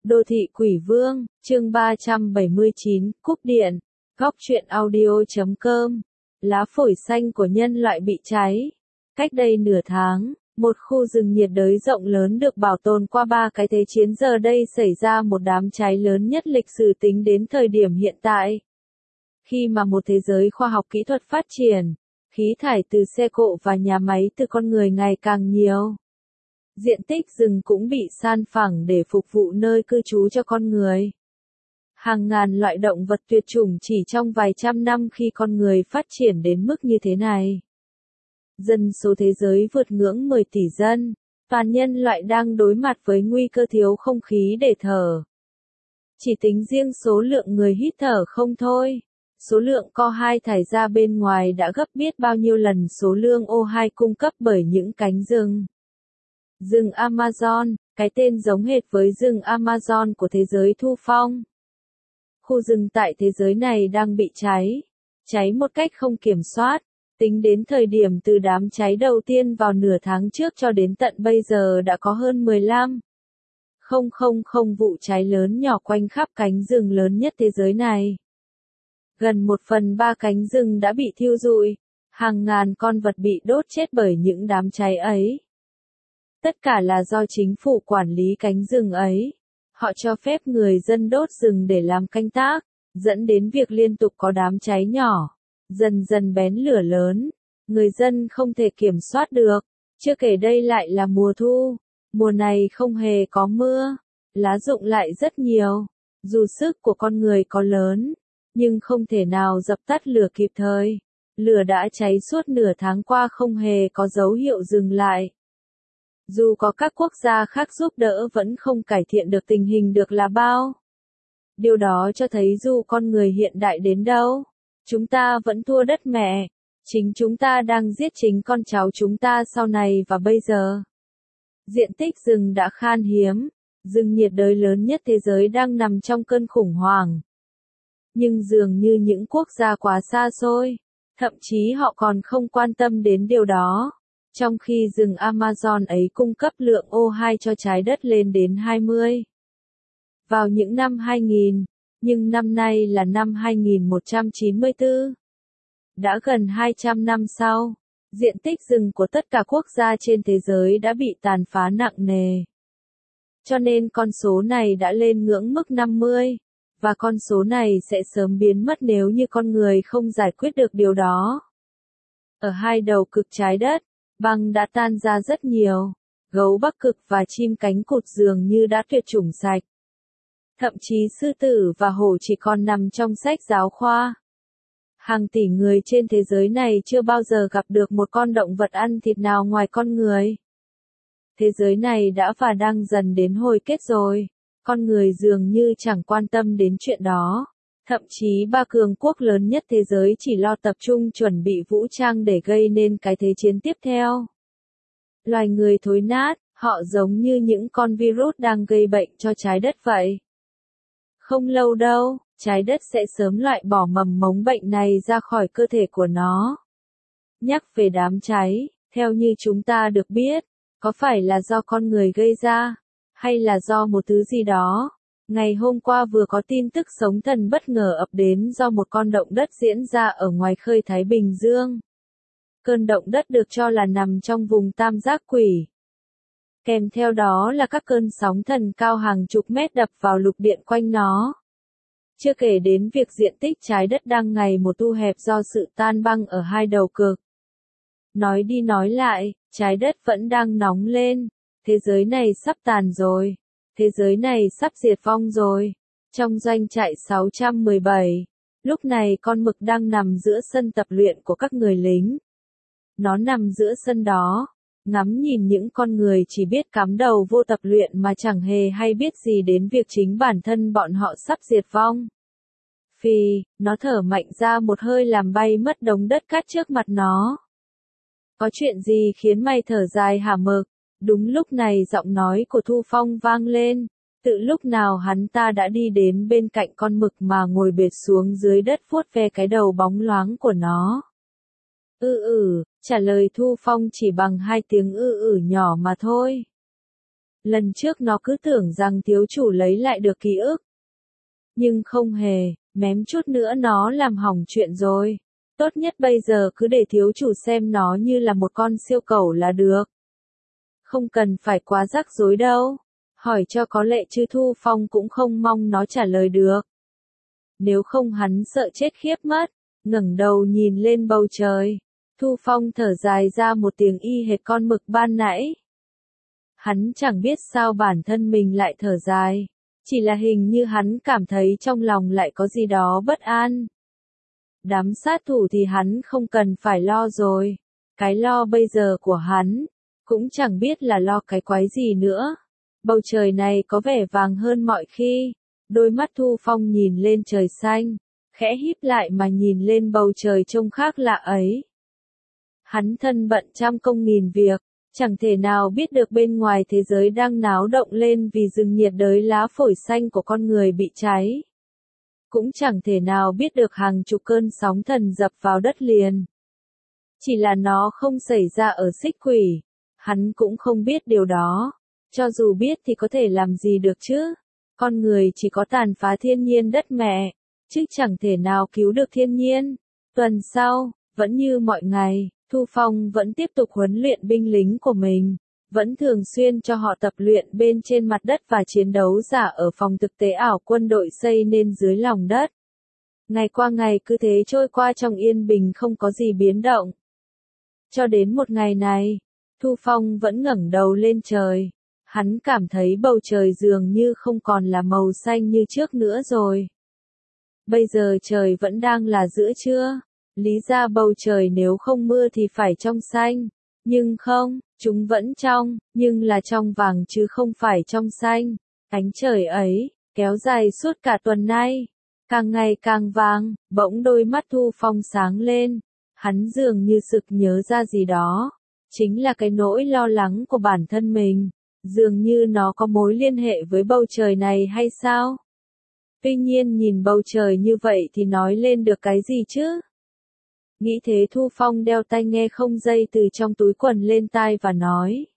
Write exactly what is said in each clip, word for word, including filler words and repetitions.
Đô thị quỷ vương, chương ba trăm bảy mươi chín, cúp điện, góc truyện audio.com. Lá phổi xanh của nhân loại bị cháy. Cách đây nửa tháng, một khu rừng nhiệt đới rộng lớn được bảo tồn qua ba cái thế chiến giờ đây xảy ra một đám cháy lớn nhất lịch sử tính đến thời điểm hiện tại. Khi mà một thế giới khoa học kỹ thuật phát triển, khí thải từ xe cộ và nhà máy từ con người ngày càng nhiều. Diện tích rừng cũng bị san phẳng để phục vụ nơi cư trú cho con người. Hàng ngàn loại động vật tuyệt chủng chỉ trong vài trăm năm khi con người phát triển đến mức như thế này. Dân số thế giới vượt ngưỡng mười tỷ dân, toàn nhân loại đang đối mặt với nguy cơ thiếu không khí để thở. Chỉ tính riêng số lượng người hít thở không thôi, số lượng co hai thải ra bên ngoài đã gấp biết bao nhiêu lần số lượng O hai cung cấp bởi những cánh rừng. Rừng Amazon, cái tên giống hệt với rừng Amazon của thế giới thu phong. Khu rừng tại thế giới này đang bị cháy, cháy một cách không kiểm soát. Tính đến thời điểm từ đám cháy đầu tiên vào nửa tháng trước cho đến tận bây giờ đã có hơn mười lăm nghìn vụ cháy lớn nhỏ quanh khắp cánh rừng lớn nhất thế giới này. Gần một phần ba cánh rừng đã bị thiêu rụi, hàng ngàn con vật bị đốt chết bởi những đám cháy ấy. Tất cả là do chính phủ quản lý cánh rừng ấy. Họ cho phép người dân đốt rừng để làm canh tác, dẫn đến việc liên tục có đám cháy nhỏ, dần dần bén lửa lớn. Người dân không thể kiểm soát được. Chưa kể đây lại là mùa thu, mùa này không hề có mưa, lá rụng lại rất nhiều. Dù sức của con người có lớn, nhưng không thể nào dập tắt lửa kịp thời. Lửa đã cháy suốt nửa tháng qua không hề có dấu hiệu dừng lại. Dù có các quốc gia khác giúp đỡ vẫn không cải thiện được tình hình được là bao. Điều đó cho thấy dù con người hiện đại đến đâu, chúng ta vẫn thua đất mẹ. Chính chúng ta đang giết chính con cháu chúng ta sau này và bây giờ. Diện tích rừng đã khan hiếm, rừng nhiệt đới lớn nhất thế giới đang nằm trong cơn khủng hoảng. Nhưng dường như những quốc gia quá xa xôi, thậm chí họ còn không quan tâm đến điều đó. Trong khi rừng Amazon ấy cung cấp lượng O hai cho trái đất lên đến hai mươi. Vào những năm hai nghìn, nhưng năm nay là năm hai nghìn một trăm chín mươi tư. Đã gần hai trăm năm sau, diện tích rừng của tất cả quốc gia trên thế giới đã bị tàn phá nặng nề. Cho nên con số này đã lên ngưỡng mức năm mươi, và con số này sẽ sớm biến mất nếu như con người không giải quyết được điều đó. Ở hai đầu cực trái đất, băng đã tan ra rất nhiều, gấu Bắc Cực và chim cánh cụt dường như đã tuyệt chủng sạch. Thậm chí sư tử và hổ chỉ còn nằm trong sách giáo khoa. Hàng tỷ người trên thế giới này chưa bao giờ gặp được một con động vật ăn thịt nào ngoài con người. Thế giới này đã và đang dần đến hồi kết rồi, con người dường như chẳng quan tâm đến chuyện đó. Thậm chí ba cường quốc lớn nhất thế giới chỉ lo tập trung chuẩn bị vũ trang để gây nên cái thế chiến tiếp theo. Loài người thối nát, họ giống như những con virus đang gây bệnh cho trái đất vậy. Không lâu đâu, trái đất sẽ sớm loại bỏ mầm mống bệnh này ra khỏi cơ thể của nó. Nhắc về đám cháy, theo như chúng ta được biết, có phải là do con người gây ra, hay là do một thứ gì đó? Ngày hôm qua vừa có tin tức sóng thần bất ngờ ập đến do một con động đất diễn ra ở ngoài khơi Thái Bình Dương. Cơn động đất được cho là nằm trong vùng tam giác quỷ. Kèm theo đó là các cơn sóng thần cao hàng chục mét đập vào lục địa quanh nó. Chưa kể đến việc diện tích trái đất đang ngày một thu hẹp do sự tan băng ở hai đầu cực. Nói đi nói lại, trái đất vẫn đang nóng lên. Thế giới này sắp tàn rồi. Thế giới này sắp diệt vong rồi. Trong doanh trại sáu trăm mười bảy, lúc này con mực đang nằm giữa sân tập luyện của các người lính. Nó nằm giữa sân đó, ngắm nhìn những con người chỉ biết cắm đầu vô tập luyện mà chẳng hề hay biết gì đến việc chính bản thân bọn họ sắp diệt vong. Phì, nó thở mạnh ra một hơi làm bay mất đống đất cát trước mặt nó. Có chuyện gì khiến mày thở dài hả mực? Đúng lúc này giọng nói của Thu Phong vang lên, tự lúc nào hắn ta đã đi đến bên cạnh con mực mà ngồi bệt xuống dưới đất vuốt ve cái đầu bóng loáng của nó. Ừ ừ, trả lời Thu Phong chỉ bằng hai tiếng ừ ừ nhỏ mà thôi. Lần trước nó cứ tưởng rằng thiếu chủ lấy lại được ký ức. Nhưng không hề, mém chút nữa nó làm hỏng chuyện rồi. Tốt nhất bây giờ cứ để thiếu chủ xem nó như là một con siêu cẩu là được. Không cần phải quá rắc rối đâu. Hỏi cho có lệ chứ Thu Phong cũng không mong nó trả lời được. Nếu không hắn sợ chết khiếp mất, ngẩng đầu nhìn lên bầu trời. Thu Phong thở dài ra một tiếng y hệt con mực ban nãy. Hắn chẳng biết sao bản thân mình lại thở dài. Chỉ là hình như hắn cảm thấy trong lòng lại có gì đó bất an. Đám sát thủ thì hắn không cần phải lo rồi. Cái lo bây giờ của hắn, cũng chẳng biết là lo cái quái gì nữa. Bầu trời này có vẻ vàng hơn mọi khi. Đôi mắt Thu Phong nhìn lên trời xanh, khẽ híp lại mà nhìn lên bầu trời trông khác lạ ấy. Hắn thân bận trăm công nghìn việc, chẳng thể nào biết được bên ngoài thế giới đang náo động lên vì rừng nhiệt đới lá phổi xanh của con người bị cháy. Cũng chẳng thể nào biết được hàng chục cơn sóng thần dập vào đất liền. Chỉ là nó không xảy ra ở Xích Quỷ. Hắn cũng không biết điều đó. Cho dù biết thì có thể làm gì được chứ. Con người chỉ có tàn phá thiên nhiên đất mẹ, chứ chẳng thể nào cứu được thiên nhiên. Tuần sau, vẫn như mọi ngày, Thu Phong vẫn tiếp tục huấn luyện binh lính của mình. Vẫn thường xuyên cho họ tập luyện bên trên mặt đất và chiến đấu giả ở phòng thực tế ảo quân đội xây nên dưới lòng đất. Ngày qua ngày cứ thế trôi qua trong yên bình không có gì biến động. Cho đến một ngày này, Thu Phong vẫn ngẩng đầu lên trời. Hắn cảm thấy bầu trời dường như không còn là màu xanh như trước nữa rồi. Bây giờ trời vẫn đang là giữa trưa. Lý ra bầu trời nếu không mưa thì phải trong xanh. Nhưng không, chúng vẫn trong, nhưng là trong vàng chứ không phải trong xanh. Ánh trời ấy, kéo dài suốt cả tuần nay. Càng ngày càng vàng, bỗng đôi mắt Thu Phong sáng lên. Hắn dường như sực nhớ ra gì đó. Chính là cái nỗi lo lắng của bản thân mình. Dường như nó có mối liên hệ với bầu trời này hay sao? Tuy nhiên nhìn bầu trời như vậy thì nói lên được cái gì chứ? Nghĩ thế Thu Phong đeo tai nghe không dây từ trong túi quần lên tai và nói.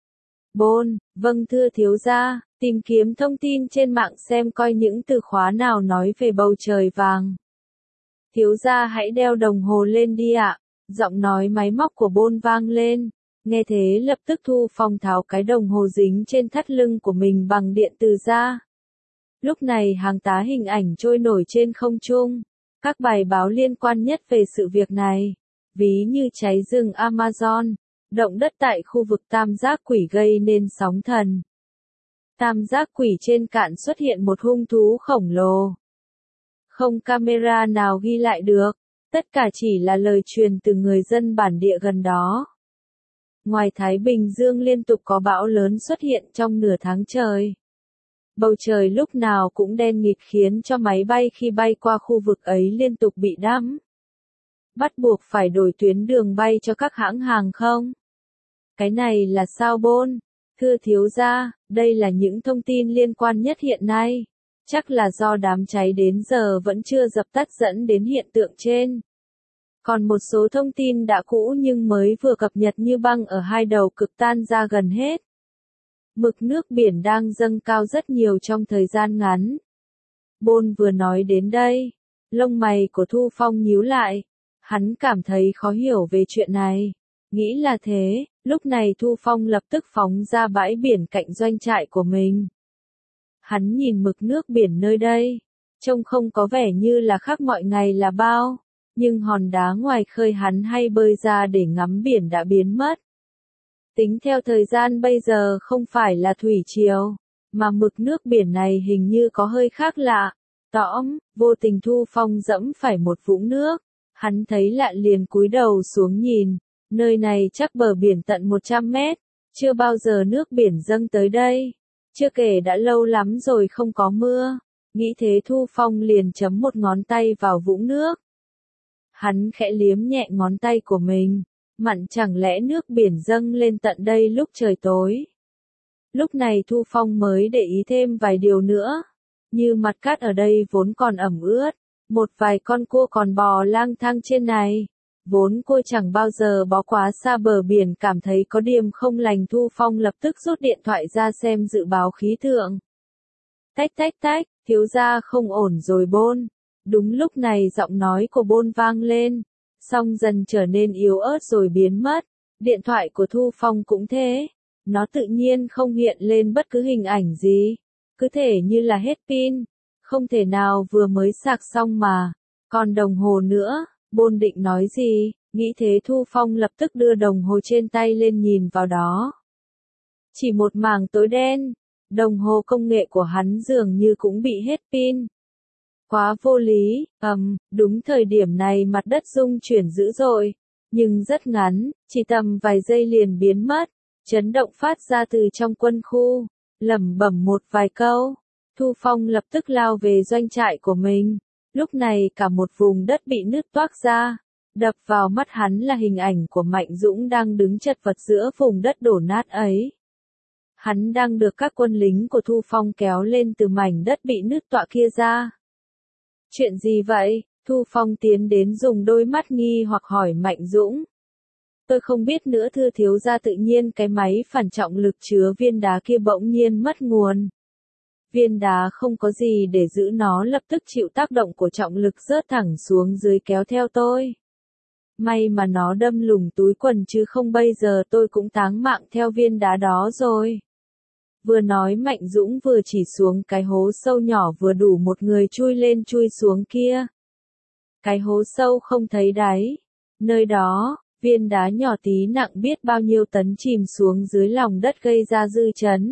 Bôn, vâng thưa thiếu gia, tìm kiếm thông tin trên mạng xem coi những từ khóa nào nói về bầu trời vàng. Thiếu gia hãy đeo đồng hồ lên đi ạ, giọng nói máy móc của Bôn vang lên. Nghe thế lập tức Thu Phong tháo cái đồng hồ dính trên thắt lưng của mình bằng điện từ ra. Lúc này hàng tá hình ảnh trôi nổi trên không trung. Các bài báo liên quan nhất về sự việc này, ví như cháy rừng Amazon, động đất tại khu vực Tam Giác Quỷ gây nên sóng thần. Tam Giác Quỷ trên cạn xuất hiện một hung thú khổng lồ. Không camera nào ghi lại được, tất cả chỉ là lời truyền từ người dân bản địa gần đó. Ngoài Thái Bình Dương liên tục có bão lớn xuất hiện trong nửa tháng trời. Bầu trời lúc nào cũng đen nghịt khiến cho máy bay khi bay qua khu vực ấy liên tục bị đắm. Bắt buộc phải đổi tuyến đường bay cho các hãng hàng không. Cái này là sao Bôn? Thưa thiếu gia, đây là những thông tin liên quan nhất hiện nay. Chắc là do đám cháy đến giờ vẫn chưa dập tắt dẫn đến hiện tượng trên. Còn một số thông tin đã cũ nhưng mới vừa cập nhật như băng ở hai đầu cực tan ra gần hết. Mực nước biển đang dâng cao rất nhiều trong thời gian ngắn. Bôn vừa nói đến đây, lông mày của Thu Phong nhíu lại. Hắn cảm thấy khó hiểu về chuyện này. Nghĩ là thế, lúc này Thu Phong lập tức phóng ra bãi biển cạnh doanh trại của mình. Hắn nhìn mực nước biển nơi đây, trông không có vẻ như là khác mọi ngày là bao, nhưng hòn đá ngoài khơi hắn hay bơi ra để ngắm biển đã biến mất. Tính theo thời gian bây giờ không phải là thủy triều, mà mực nước biển này hình như có hơi khác lạ. Tõm, vô tình Thu Phong dẫm phải một vũng nước. Hắn thấy lạ liền cúi đầu xuống nhìn. Nơi này chắc bờ biển tận một trăm mét. Chưa bao giờ nước biển dâng tới đây. Chưa kể đã lâu lắm rồi không có mưa. Nghĩ thế Thu Phong liền chấm một ngón tay vào vũng nước. Hắn khẽ liếm nhẹ ngón tay của mình. Mặn chẳng lẽ nước biển dâng lên tận đây lúc trời tối. Lúc này Thu Phong mới để ý thêm vài điều nữa. Như mặt cát ở đây vốn còn ẩm ướt. Một vài con cua còn bò lang thang trên này. Vốn cô chẳng bao giờ bó quá xa bờ biển, cảm thấy có điểm không lành, Thu Phong lập tức rút điện thoại ra xem dự báo khí tượng. Tách tách tách, thiếu gia không ổn rồi Bôn. Đúng lúc này giọng nói của Bôn vang lên, xong dần trở nên yếu ớt rồi biến mất. Điện thoại của Thu Phong cũng thế, nó tự nhiên không hiện lên bất cứ hình ảnh gì, cứ thể như là hết pin, không thể nào vừa mới sạc xong mà. Còn đồng hồ nữa, Bôn định nói gì, nghĩ thế Thu Phong lập tức đưa đồng hồ trên tay lên nhìn vào đó. Chỉ một mảng tối đen, đồng hồ công nghệ của hắn dường như cũng bị hết pin. Quá vô lý, ầm, um, đúng thời điểm này mặt đất rung chuyển dữ dội, nhưng rất ngắn, chỉ tầm vài giây liền biến mất. Chấn động phát ra từ trong quân khu, lẩm bẩm một vài câu. Thu Phong lập tức lao về doanh trại của mình. Lúc này cả một vùng đất bị nứt toác ra, đập vào mắt hắn là hình ảnh của Mạnh Dũng đang đứng chật vật giữa vùng đất đổ nát ấy. Hắn đang được các quân lính của Thu Phong kéo lên từ mảnh đất bị nứt toạc kia ra. Chuyện gì vậy? Thu Phong tiến đến dùng đôi mắt nghi hoặc hỏi Mạnh Dũng. Tôi không biết nữa thưa thiếu gia, tự nhiên cái máy phản trọng lực chứa viên đá kia bỗng nhiên mất nguồn. Viên đá không có gì để giữ nó, lập tức chịu tác động của trọng lực rớt thẳng xuống dưới kéo theo tôi. May mà nó đâm lủng túi quần chứ không bây giờ tôi cũng táng mạng theo viên đá đó rồi. Vừa nói Mạnh Dũng vừa chỉ xuống cái hố sâu nhỏ vừa đủ một người chui lên chui xuống kia. Cái hố sâu không thấy đáy. Nơi đó, viên đá nhỏ tí nặng biết bao nhiêu tấn chìm xuống dưới lòng đất gây ra dư chấn.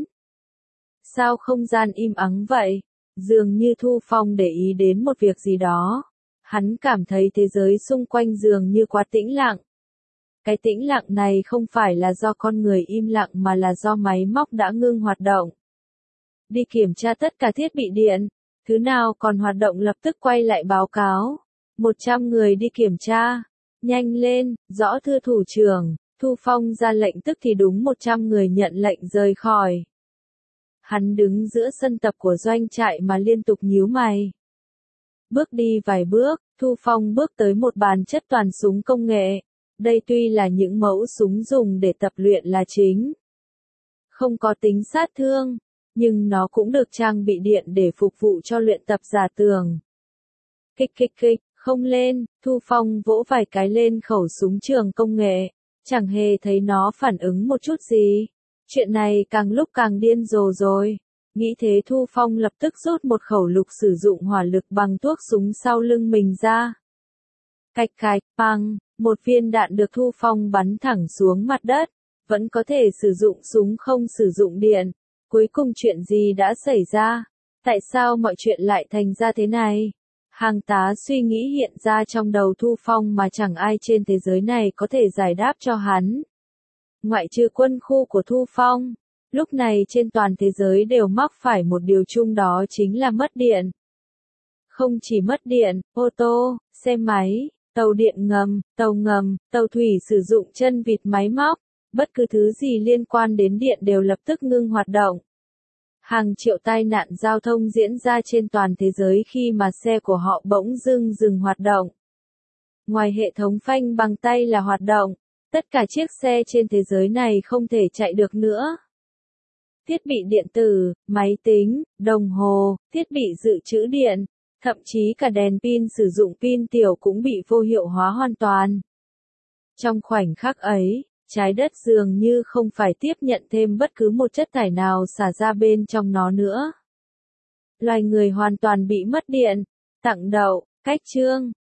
Sao không gian im ắng vậy? Dường như Thu Phong để ý đến một việc gì đó. Hắn cảm thấy thế giới xung quanh dường như quá tĩnh lặng. Cái tĩnh lặng này không phải là do con người im lặng mà là do máy móc đã ngưng hoạt động. Đi kiểm tra tất cả thiết bị điện, thứ nào còn hoạt động lập tức quay lại báo cáo. một trăm người đi kiểm tra. Nhanh lên, rõ thưa thủ trưởng. Thu Phong ra lệnh tức thì đúng một trăm người nhận lệnh rời khỏi. Hắn đứng giữa sân tập của doanh trại mà liên tục nhíu mày. Bước đi vài bước, Thu Phong bước tới một bàn chất toàn súng công nghệ. Đây tuy là những mẫu súng dùng để tập luyện là chính. Không có tính sát thương, nhưng nó cũng được trang bị điện để phục vụ cho luyện tập giả tường. Kích kích kích, không lên, Thu Phong vỗ vài cái lên khẩu súng trường công nghệ, chẳng hề thấy nó phản ứng một chút gì. Chuyện này càng lúc càng điên rồ rồi. Nghĩ thế Thu Phong lập tức rút một khẩu lục sử dụng hỏa lực bằng thuốc súng sau lưng mình ra. Cạch cạch, bang, một viên đạn được Thu Phong bắn thẳng xuống mặt đất. Vẫn có thể sử dụng súng không sử dụng điện. Cuối cùng chuyện gì đã xảy ra? Tại sao mọi chuyện lại thành ra thế này? Hàng tá suy nghĩ hiện ra trong đầu Thu Phong mà chẳng ai trên thế giới này có thể giải đáp cho hắn. Ngoại trừ quân khu của Thu Phong, lúc này trên toàn thế giới đều mắc phải một điều chung, đó chính là mất điện. Không chỉ mất điện, ô tô, xe máy, tàu điện ngầm, tàu ngầm, tàu thủy sử dụng chân vịt máy móc, bất cứ thứ gì liên quan đến điện đều lập tức ngưng hoạt động. Hàng triệu tai nạn giao thông diễn ra trên toàn thế giới khi mà xe của họ bỗng dưng dừng hoạt động. Ngoài hệ thống phanh bằng tay là hoạt động, tất cả chiếc xe trên thế giới này không thể chạy được nữa. Thiết bị điện tử, máy tính, đồng hồ, thiết bị dự trữ điện, thậm chí cả đèn pin sử dụng pin tiểu cũng bị vô hiệu hóa hoàn toàn. Trong khoảnh khắc ấy, trái đất dường như không phải tiếp nhận thêm bất cứ một chất thải nào xả ra bên trong nó nữa. Loài người hoàn toàn bị mất điện. Tặng đậu, cách chương.